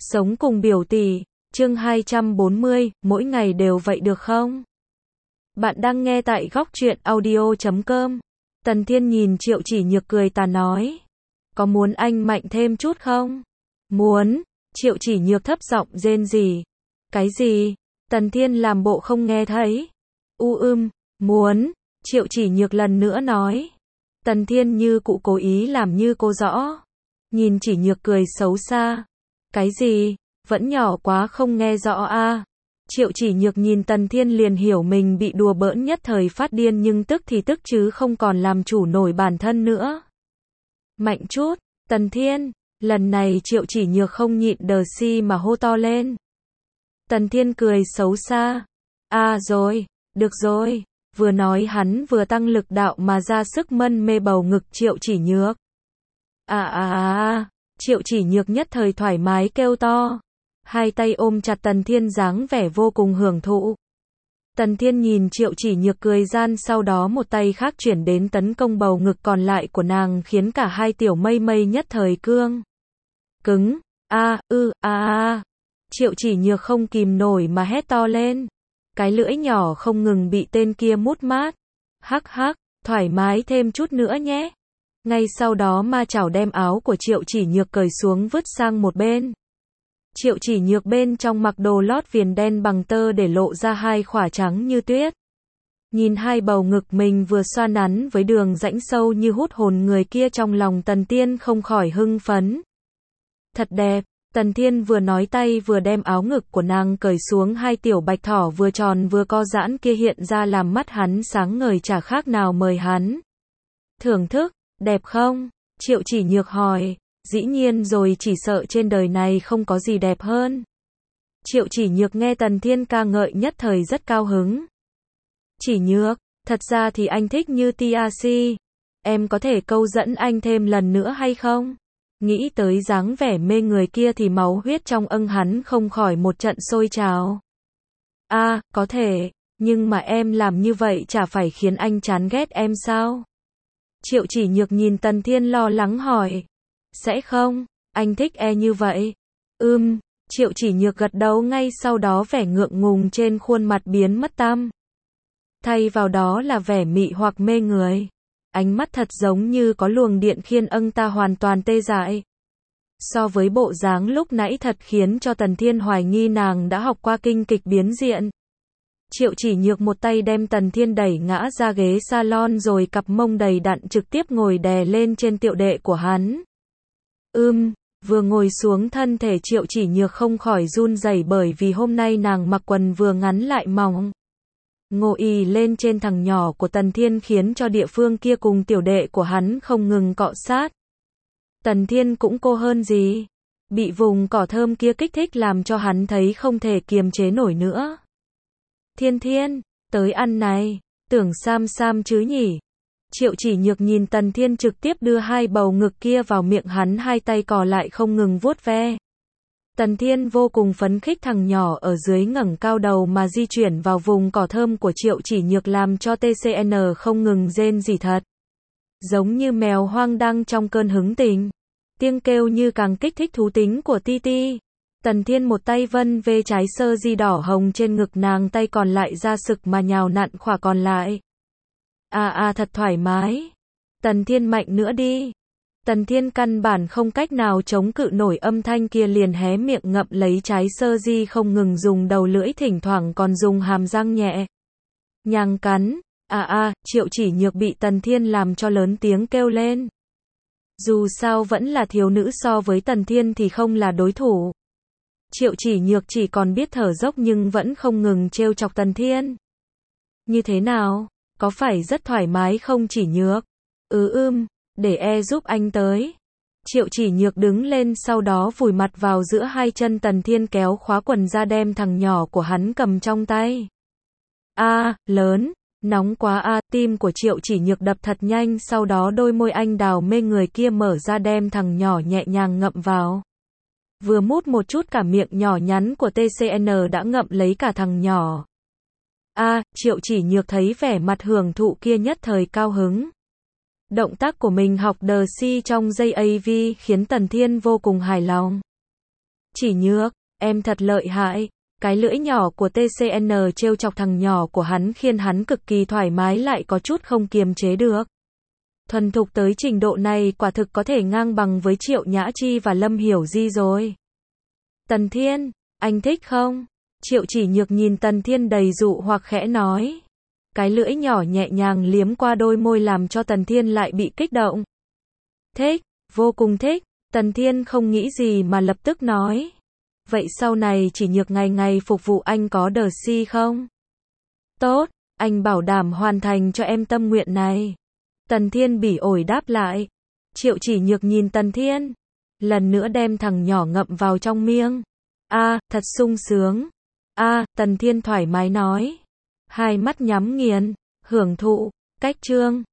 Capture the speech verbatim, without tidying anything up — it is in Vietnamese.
Sống cùng biểu tỷ, chương hai trăm bốn mươi, mỗi ngày đều vậy được không? Bạn đang nghe tại góc truyện audio chấm com. Tần Thiên nhìn Triệu Chỉ Nhược cười tà nói. Có muốn anh mạnh thêm chút không? Muốn. Triệu Chỉ Nhược thấp giọng rên rỉ. Cái gì? Tần Thiên làm bộ không nghe thấy. U ưm, muốn. Triệu Chỉ Nhược lần nữa nói. Tần Thiên như cụ cố ý làm như cô rõ. Nhìn Chỉ Nhược cười xấu xa. Cái gì? Vẫn nhỏ quá không nghe rõ a. À. Triệu Chỉ Nhược nhìn Tần Thiên liền hiểu mình bị đùa bỡn nhất thời phát điên nhưng tức thì tức chứ không còn làm chủ nổi bản thân nữa. Mạnh chút, Tần Thiên, lần này Triệu Chỉ Nhược không nhịn đờ si mà hô to lên. Tần Thiên cười xấu xa. À rồi, được rồi, vừa nói hắn vừa tăng lực đạo mà ra sức mân mê bầu ngực Triệu Chỉ Nhược. À à à, Triệu Chỉ Nhược nhất thời thoải mái kêu to. Hai tay ôm chặt Tần Thiên dáng vẻ vô cùng hưởng thụ. Tần Thiên nhìn Triệu Chỉ Nhược cười gian sau đó một tay khác chuyển đến tấn công bầu ngực còn lại của nàng khiến cả hai tiểu mây mây nhất thời cương. Cứng, a, ư, a a. Triệu Chỉ Nhược không kìm nổi mà hét to lên. Cái lưỡi nhỏ không ngừng bị tên kia mút mát. Hắc hắc, thoải mái thêm chút nữa nhé. Ngay sau đó ma chảo đem áo của Triệu Chỉ Nhược cởi xuống vứt sang một bên. Triệu Chỉ Nhược bên trong mặc đồ lót viền đen bằng tơ để lộ ra hai khỏa trắng như tuyết. Nhìn hai bầu ngực mình vừa xoa nắn với đường rãnh sâu như hút hồn người kia trong lòng Tần Thiên không khỏi hưng phấn. Thật đẹp, Tần Thiên vừa nói tay vừa đem áo ngực của nàng cởi xuống hai tiểu bạch thỏ vừa tròn vừa co giãn kia hiện ra làm mắt hắn sáng ngời chả khác nào mời hắn. Thưởng thức, đẹp không? Triệu Chỉ Nhược hỏi. Dĩ nhiên rồi, chỉ sợ trên đời này không có gì đẹp hơn. Triệu Chỉ Nhược nghe Tần Thiên ca ngợi nhất thời rất cao hứng. Chỉ Nhược, thật ra thì anh thích như tê xê. Em có thể câu dẫn anh thêm lần nữa hay không? Nghĩ tới dáng vẻ mê người kia thì máu huyết trong âng hắn không khỏi một trận sôi trào. À, có thể, nhưng mà em làm như vậy chả phải khiến anh chán ghét em sao? Triệu Chỉ Nhược nhìn Tần Thiên lo lắng hỏi. Sẽ không, anh thích e như vậy. Ưm, Triệu Chỉ Nhược gật đầu ngay sau đó vẻ ngượng ngùng trên khuôn mặt biến mất tăm. Thay vào đó là vẻ mị hoặc mê người. Ánh mắt thật giống như có luồng điện khiến âng ta hoàn toàn tê dại. So với bộ dáng lúc nãy thật khiến cho Tần Thiên hoài nghi nàng đã học qua kinh kịch biến diện. Triệu Chỉ Nhược một tay đem Tần Thiên đẩy ngã ra ghế salon rồi cặp mông đầy đặn trực tiếp ngồi đè lên trên tiểu đệ của hắn. Ưm, vừa ngồi xuống thân thể Triệu Chỉ Nhược không khỏi run rẩy bởi vì hôm nay nàng mặc quần vừa ngắn lại mỏng. Ngồi ì lên trên thằng nhỏ của Tần Thiên khiến cho địa phương kia cùng tiểu đệ của hắn không ngừng cọ sát. Tần Thiên cũng cô hơn gì. Bị vùng cỏ thơm kia kích thích làm cho hắn thấy không thể kiềm chế nổi nữa. Thiên Thiên, tới ăn này, tưởng Sam Sam chứ nhỉ. Triệu Chỉ Nhược nhìn Tần Thiên trực tiếp đưa hai bầu ngực kia vào miệng hắn hai tay cò lại không ngừng vuốt ve. Tần Thiên vô cùng phấn khích thằng nhỏ ở dưới ngẩng cao đầu mà di chuyển vào vùng cỏ thơm của Triệu Chỉ Nhược làm cho tê xê en không ngừng rên rỉ thật. Giống như mèo hoang đang trong cơn hứng tình. Tiếng kêu như càng kích thích thú tính của Titi. Tần Thiên một tay vân về trái sơ di đỏ hồng trên ngực nàng tay còn lại ra sực mà nhào nặn khỏa còn lại. À à thật thoải mái. Tần Thiên mạnh nữa đi. Tần Thiên căn bản không cách nào chống cự nổi âm thanh kia liền hé miệng ngậm lấy trái sơ di không ngừng dùng đầu lưỡi thỉnh thoảng còn dùng hàm răng nhẹ nhàng cắn. À à, Triệu Chỉ Nhược bị Tần Thiên làm cho lớn tiếng kêu lên. Dù sao vẫn là thiếu nữ so với Tần Thiên thì không là đối thủ. Triệu Chỉ Nhược chỉ còn biết thở dốc nhưng vẫn không ngừng trêu chọc Tần Thiên. Như thế nào? Có phải rất thoải mái không Chỉ Nhược? Ừ ưm, để e giúp anh tới. Triệu Chỉ Nhược đứng lên sau đó vùi mặt vào giữa hai chân Tần Thiên kéo khóa quần ra đem thằng nhỏ của hắn cầm trong tay. A, lớn, nóng quá a, tim của Triệu Chỉ Nhược đập thật nhanh sau đó đôi môi anh đào mê người kia mở ra đem thằng nhỏ nhẹ nhàng ngậm vào. Vừa mút một chút cả miệng nhỏ nhắn của tê xê en đã ngậm lấy cả thằng nhỏ. A, à, Triệu Chỉ Nhược thấy vẻ mặt hưởng thụ kia nhất thời cao hứng. Động tác của mình học đờ si trong giây a vê khiến Tần Thiên vô cùng hài lòng. Chỉ Nhược, em thật lợi hại. Cái lưỡi nhỏ của tê xê en trêu chọc thằng nhỏ của hắn khiến hắn cực kỳ thoải mái lại có chút không kiềm chế được. Thuần thục tới trình độ này quả thực có thể ngang bằng với Triệu Nhã Chi và Lâm Hiểu Di rồi. Tần Thiên, anh thích không? Triệu Chỉ Nhược nhìn Tần Thiên đầy dụ hoặc khẽ nói. Cái lưỡi nhỏ nhẹ nhàng liếm qua đôi môi làm cho Tần Thiên lại bị kích động. Thích, vô cùng thích. Tần Thiên không nghĩ gì mà lập tức nói. Vậy sau này Chỉ Nhược ngày ngày phục vụ anh có đờ si không? Tốt, anh bảo đảm hoàn thành cho em tâm nguyện này. Tần Thiên bỉ ổi đáp lại. Triệu Chỉ Nhược nhìn Tần Thiên. Lần nữa đem thằng nhỏ ngậm vào trong miệng. A, à, thật sung sướng. A, à, Tần Thiên thoải mái nói. Hai mắt nhắm nghiền, hưởng thụ, cách chương.